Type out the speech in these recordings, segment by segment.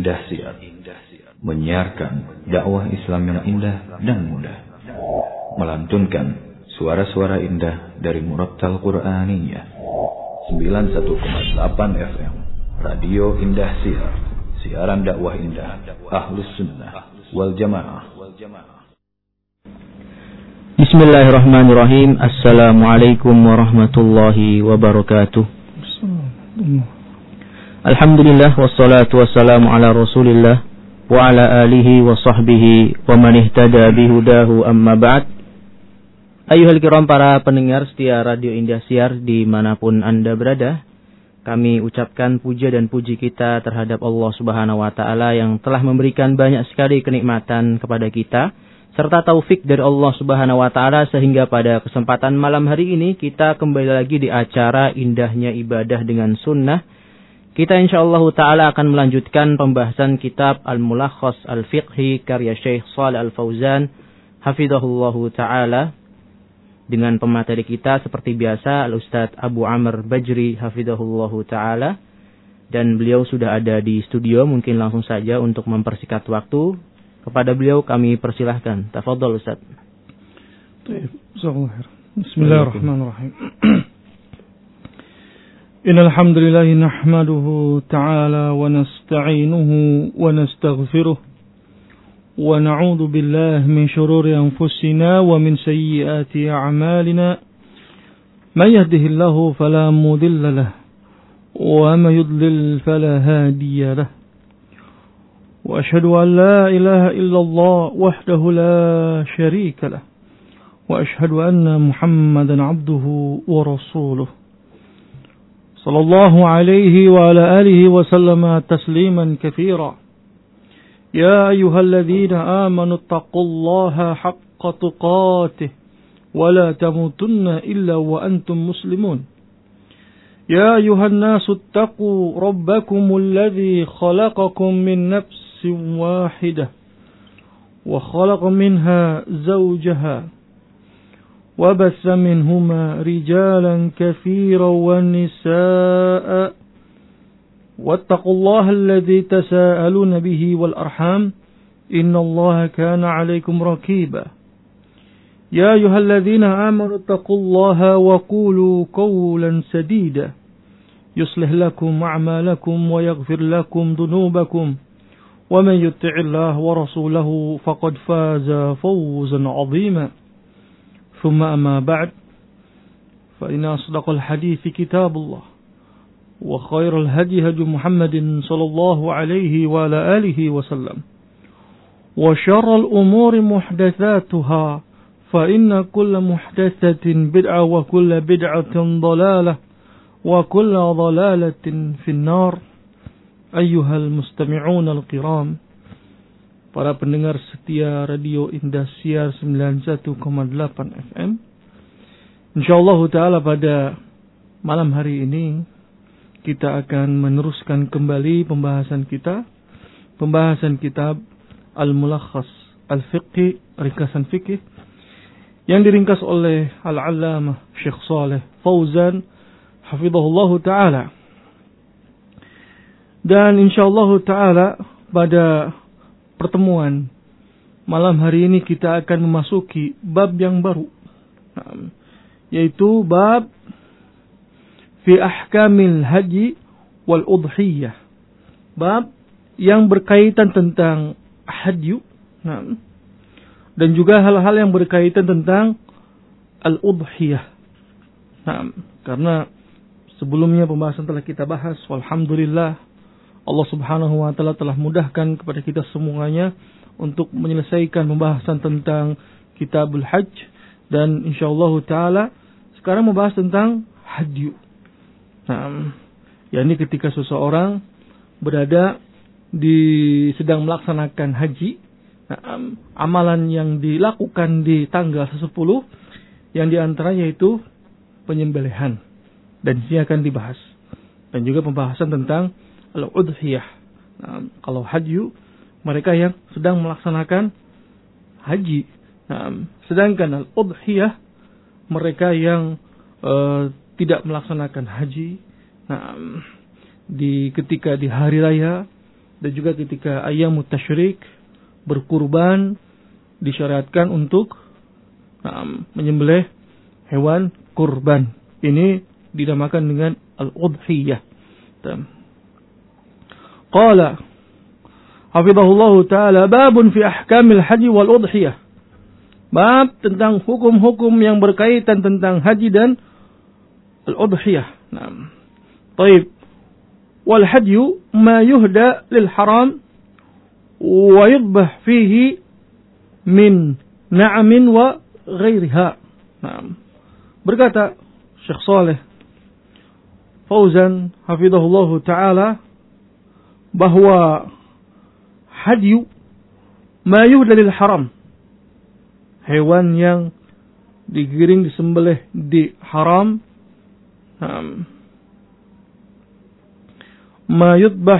Indahsiar, menyiarkan dakwah Islam yang indah dan mudah, melantunkan suara-suara indah dari Murattal Qur'aniyah. 91,8 FM Radio Indahsiar, siaran dakwah indah Ahlus Sunnah wal Jamaah. Bismillahirrahmanirrahim. Assalamualaikum warahmatullahi wabarakatuh. Alhamdulillah wassalatu wassalamu ala Rasulillah wa ala alihi wa sahbihi wa man ihtada bihudahu amma ba'd. Ayuhal kiram, para pendengar setia Radio Indahsiar dimanapun Anda berada, kami ucapkan puja dan puji kita terhadap Allah Subhanahu wa Ta'ala yang telah memberikan banyak sekali kenikmatan kepada kita serta taufik dari Allah Subhanahu wa Ta'ala, sehingga pada kesempatan malam hari ini kita kembali lagi di acara Indahnya Ibadah dengan Sunnah. Kita insyaallah ta'ala akan melanjutkan pembahasan kitab Al-Mulakhas Al-Fiqhi karya Syekh Shalih Al-Fauzan hafizahullahu ta'ala, dengan pemateri kita seperti biasa Al-Ustadz Abu Amr Bajri hafizahullahu ta'ala, dan beliau sudah ada di studio. Mungkin langsung saja untuk mempersingkat waktu, kepada beliau kami persilahkan. Tafadhol Ustaz. Bismillahirrahmanirrahim. Innal hamdalillah nahmaduhu ta'ala wa nasta'inuhu wa nastaghfiruh wa na'udzu billahi min shururi anfusina wa min sayyiati a'malina. May yahdihillahu fala mudilla lahu wa may yudlil fala hadiya lahu. وأشهد أن لا إله إلا الله وحده لا شريك له وأشهد أن محمدا عبده ورسوله صلى الله عليه وعلى آله وسلم تسليما كثيرا. يا أيها الذين آمنوا اتقوا الله حق تقاته ولا تموتن إلا وأنتم مسلمون. يا أيها الناس اتقوا ربكم الذي خلقكم من نفس واحدة وخلق منها زوجها وبث منهما رجالا كثيرا ونساء واتقوا الله الذي تساءلون به والأرحام إن الله كان عليكم رقيبا. يا أيها الذين آمنوا اتقوا الله وقولوا قولا سديدا يصلح لكم أعمالكم ويغفر لكم ذنوبكم ومن يطع الله ورسوله فقد فاز فوزا عظيما. ثم أما بعد، فإن أصدق الحديث كتاب الله وخير الهدي هدي محمد صلى الله عليه وعلى آله وسلم وشر الأمور محدثاتها فإن كل محدثة بدعة وكل بدعة ضلالة وكل ضلالة في النار. Ayyuhal mustami'un al-kiram, para pendengar setia Radio Indahsiar 91,8 FM. InsyaAllah ta'ala pada malam hari ini kita akan meneruskan kembali pembahasan kitab Al-Mulakhas Al-Fiqhi, ringkasan fikih, yang diringkas oleh Al-Allamah Syekh Shalih Fauzan hafizahullahu ta'ala. Dan insyaallah ta'ala pada pertemuan malam hari ini kita akan memasuki bab yang baru, yaitu bab fi ahkamil haji wal udhiyah, bab yang berkaitan tentang haji dan juga hal-hal yang berkaitan tentang al-udhiyah. Karena sebelumnya pembahasan telah kita bahas, walhamdulillah Allah Subhanahu wa Ta'ala telah mudahkan kepada kita semuanya untuk menyelesaikan pembahasan tentang Kitabul Hajj, dan insyaallah ta'ala sekarang membahas tentang haji. yakni ketika seseorang berada sedang melaksanakan haji, amalan yang dilakukan di tanggal 10 yang diantaranya yaitu penyembelihan, dan ini akan dibahas, dan juga pembahasan tentang al-udhiyah. Kalau haji, mereka yang sedang melaksanakan haji. Sedangkan al-udhiyah, mereka yang tidak melaksanakan haji. Ketika di hari raya, dan juga ketika ayyamut tasyrik berkurban disyariatkan untuk menyembelih hewan kurban. Ini dinamakan dengan al-udhiyah. Qala hafizahullahu ta'ala babun fi ahkamil haji wal udhiyah. Bab tentang hukum-hukum yang berkaitan tentang haji dan al-udhiyah. Baik. Wal hajyu ma yuhda lil haram wa yudbah fihi min na'amin wa ghairiha. Berkata Syekh Saleh Fauzan hafizahullahu ta'ala bahwa hadyu ma yuhda lil haram, hewan yang digiring disembelih di haram, ma yudbah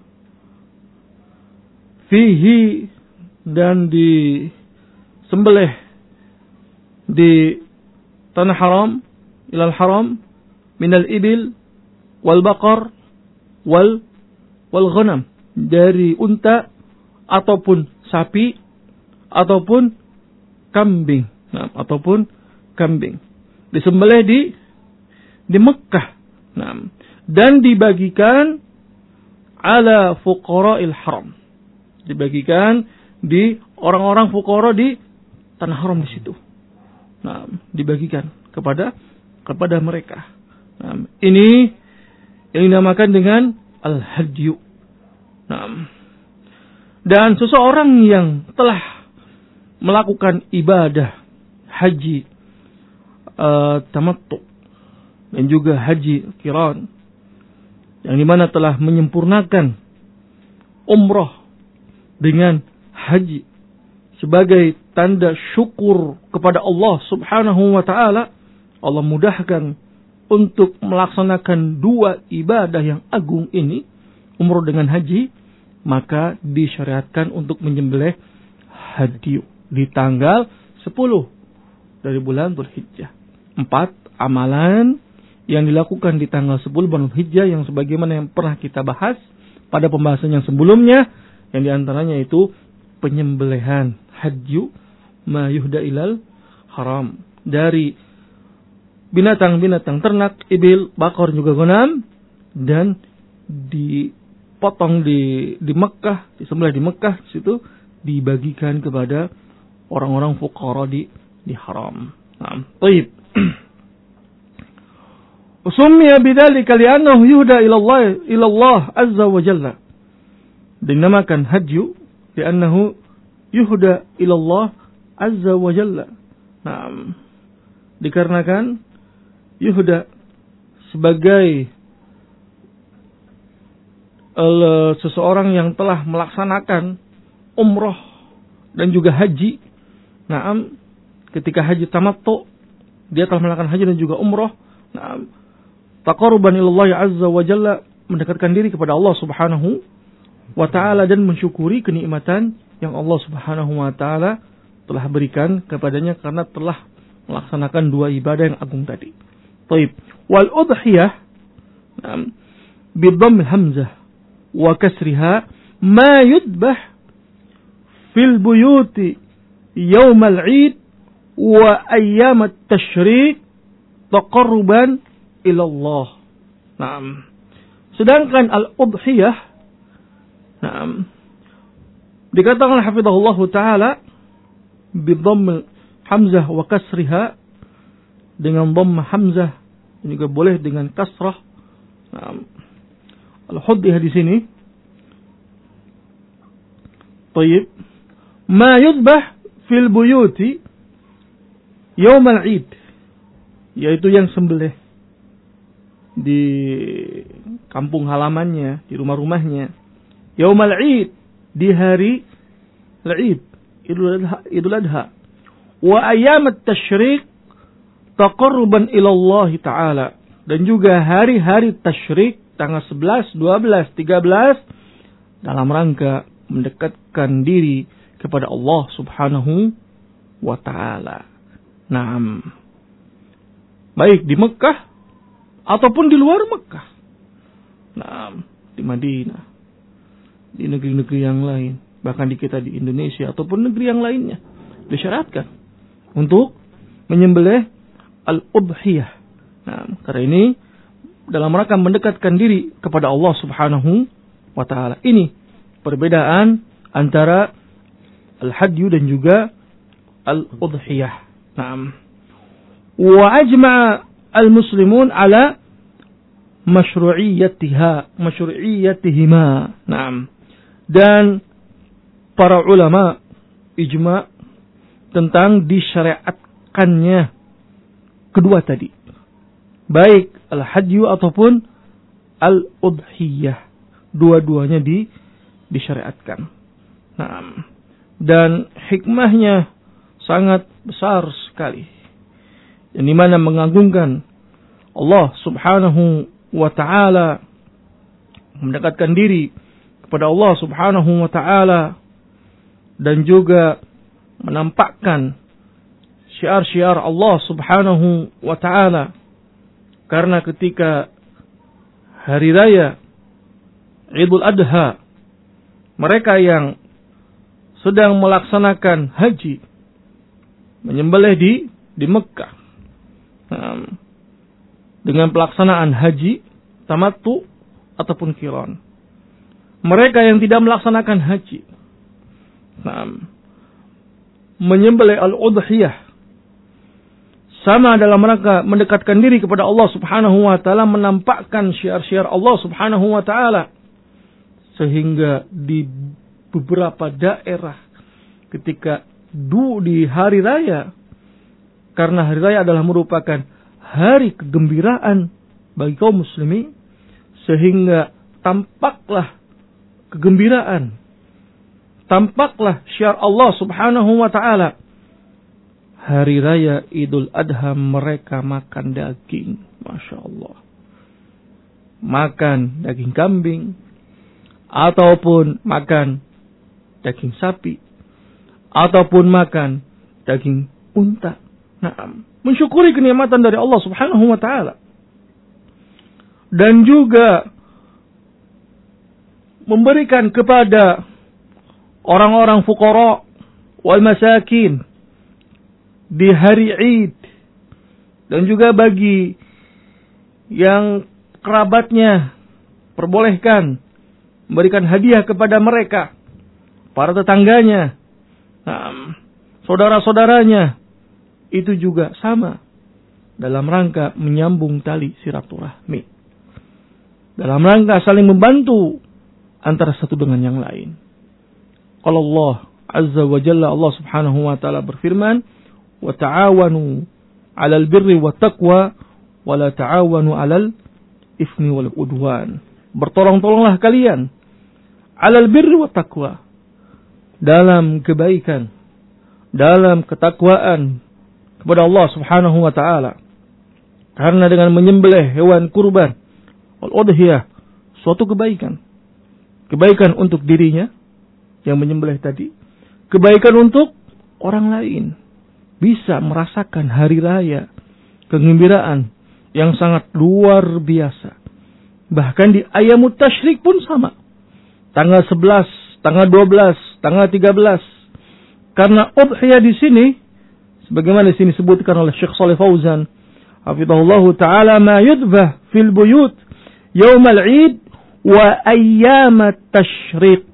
fihi, dan disembelih di tanah haram, ilal haram, minal ibil wal baqar wal ghanam, dari unta ataupun sapi ataupun kambing, disembelih di Mekah, dan dibagikan ala fuqara'il haram, dibagikan di orang-orang fuqara di tanah haram di situ. Dibagikan kepada mereka. Ini yang dinamakan dengan al-hadyu. Dan seseorang yang telah melakukan ibadah haji tamattu dan juga haji qiran, yang dimana telah menyempurnakan umrah dengan haji sebagai tanda syukur kepada Allah subhanahu wa ta'ala, Allah mudahkan untuk melaksanakan dua ibadah yang agung ini, umrah dengan haji, maka disyariatkan untuk menyembelih hadyu di tanggal 10 dari bulan Dzulhijjah. 4 amalan yang dilakukan di tanggal 10 bulan Dzulhijjah yang sebagaimana yang pernah kita bahas pada pembahasan yang sebelumnya, yang diantaranya itu penyembelihan hadyu ma yuhda ilal haram, dari binatang-binatang ternak, ibil, bakor juga ghanam, dan dipotong di Mekah, disembelih di Mekah, situ dibagikan kepada orang-orang fuqara di haram. Baik. Usummiya bidzalika li'annahu yuhda ila Allah azza wa jalla. Dinamakan hadyu li'annahu yuhda ila Allah azza wa jalla. Dikarenakan yuhda sebagai seseorang yang telah melaksanakan umrah dan juga haji. Ketika haji tamattu, dia telah melakukan haji dan juga umrah. Taqarruban ilallah azza wa jalla, mendekatkan diri kepada Allah subhanahu wa ta'ala dan mensyukuri kenikmatan yang Allah subhanahu wa ta'ala telah berikan kepadanya karena telah melaksanakan dua ibadah yang agung tadi. Baik. Wal udhiyah bi dhammil hamzah wa kasriha ma yudbah fil buyuti yaumal 'id wa ayyamat tasyrik taqarruban ila Allah. Sedangkan al-udhiyah dikatakan hafizahullah taala bi dhammil hamzah wa kasriha, dengan dhammah hamzah, juga boleh dengan kasrah. Al-udhiyah di sini Tayyib, ma yudbah fil buyuti yaumal 'id, yaitu yang sembelih di kampung halamannya, di rumah-rumahnya. Yaumal 'id, di hari al-'id, Idul Adha. Wa ayyamat tasyrik taqarruban ila Allah taala, dan juga hari-hari tasyrik tanggal 11, 12, 13 dalam rangka mendekatkan diri kepada Allah subhanahu wa ta'ala. Baik di Mekah ataupun di luar Mekah. Di Madinah. di negeri-negeri yang lain, bahkan di kita di Indonesia ataupun negeri yang lainnya, disyaratkan untuk menyembelih al-udhiyah. Nah, karena ini dalam rangka mendekatkan diri kepada Allah Subhanahu wa taala. Ini perbedaan antara al-hadyu dan juga al-udhiyah. Naam. Wa ajma'a al-muslimun ala masyru'iyyatihima. Naam. Dan para ulama ijma' tentang disyariatkannya kedua tadi. Baik al-hadyu ataupun al-udhiyah. Dua-duanya disyariatkan. Nah, dan hikmahnya sangat besar sekali. Yang dimana mengagungkan Allah Subhanahu wa ta'ala, mendekatkan diri kepada Allah Subhanahu wa ta'ala, dan juga menampakkan syiar-syiar Allah Subhanahu wa ta'ala. Karena ketika hari raya Idul Adha, mereka yang sedang melaksanakan haji menyembelih di Mekah dengan pelaksanaan haji tamattu ataupun qiran. Mereka yang tidak melaksanakan haji menyembelih al-udhiyah sama dalam rangka mendekatkan diri kepada Allah Subhanahu wa taala, menampakkan syiar-syiar Allah Subhanahu wa taala. Sehingga di beberapa daerah ketika di hari raya, karena hari raya adalah merupakan hari kegembiraan bagi kaum muslimin, sehingga tampaklah kegembiraan, tampaklah syiar Allah Subhanahu wa taala. Hari raya Idul Adha mereka makan daging. Masya Allah. Makan daging kambing. Ataupun makan daging sapi. Ataupun makan daging unta. Nah, mensyukuri kenikmatan dari Allah Subhanahu wa ta'ala. Dan juga memberikan kepada orang-orang fuqara wal masakin di hari Id, dan juga bagi yang kerabatnya perbolehkan memberikan hadiah kepada mereka, para tetangganya, saudara-saudaranya, itu juga sama dalam rangka menyambung tali silaturahmi, dalam rangka saling membantu antara satu dengan yang lain. Kalau Allah Azza wa Jalla, Allah Subhanahu wa ta'ala berfirman, wa ta'awanu 'alal birri wat taqwa wa la ta'awanu 'alal ismi wal udwan. Bertolong-tolonglah kalian 'alal birri wat taqwa, dalam kebaikan, dalam ketakwaan kepada Allah Subhanahu wa taala. Karena dengan menyembelih hewan kurban wal udhiyah suatu kebaikan. Kebaikan untuk dirinya yang menyembelih tadi, kebaikan untuk orang lain. Bisa merasakan hari raya, kegembiraan yang sangat luar biasa. Bahkan di Ayyamut Tasyrik pun sama. Tanggal 11, tanggal 12, tanggal 13. Karena udhiyah di sini, sebagaimana di sini disebutkan oleh Syekh Shalih Fauzan, hafizahullahu ta'ala, ma yudbah fil buyut yaumal Id wa ayyamat tasyriq.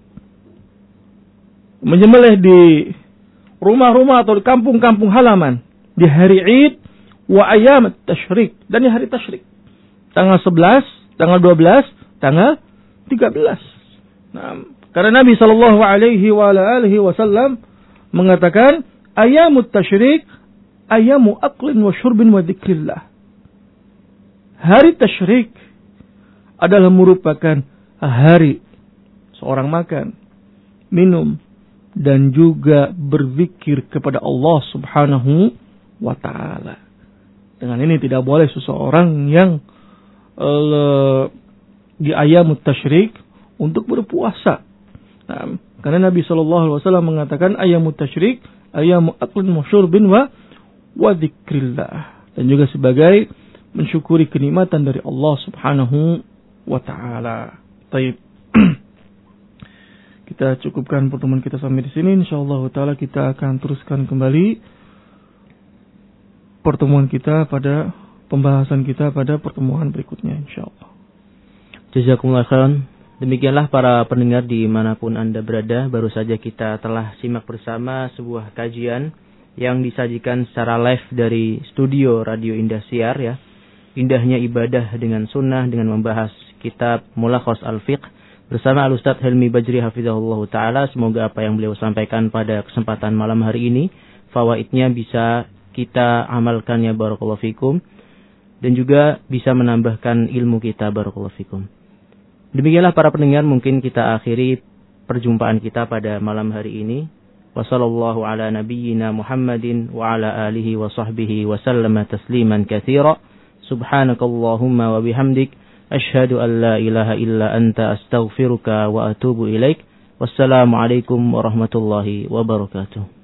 Menyembelih di rumah-rumah atau di kampung-kampung halaman di hari Id wa ayyamat tasyriq, dan di hari tasyrik. Tanggal 11, tanggal 12, tanggal 13. Nah, karena Nabi sallallahu alaihi wasallam mengatakan ayyamut tasyrik ayyamu aqlin wa syurbin wa dzikrillah. Hari tasyrik adalah merupakan hari seorang makan, minum, dan juga berzikir kepada Allah Subhanahu wa ta'ala. Dengan ini tidak boleh seseorang yang di ayyamut tasyrik untuk berpuasa. Nah, karena Nabi SAW mengatakan ayyamut tasyrik ayyamu aklin wa syurbin wa dzikrillah. Dan juga sebagai mensyukuri kenikmatan dari Allah Subhanahu wa ta'ala. Baik. kita cukupkan pertemuan kita sampai di sini. Insyaallah taala kita akan teruskan kembali pertemuan kita pada pembahasan kita pada pertemuan berikutnya insyaallah. Jazakumullah khairan. Demikianlah para pendengar dimanapun Anda berada, baru saja kita telah simak bersama sebuah kajian yang disajikan secara live dari studio Radio Indahsiar ya. Indahnya ibadah dengan sunnah dengan membahas kitab Mulakhas Al-Fiqh bersama Al-Ustaz Helmi Bajri hafizahullah ta'ala. Semoga apa yang beliau sampaikan pada kesempatan malam hari ini, fawaidnya bisa kita amalkan ya barakallahu fikum, dan juga bisa menambahkan ilmu kita barakallahu fikum. Demikianlah para pendengar, mungkin kita akhiri perjumpaan kita pada malam hari ini. Wassallallahu ala nabiyyina Muhammadin wa ala alihi wa sahbihi wa sallama tasliman katsira. Subhanakallahumma wa bihamdik asyhadu an la ilaha illa anta astaghfiruka wa atubu ilaik. Wassalamu alaikum warahmatullahi wabarakatuh.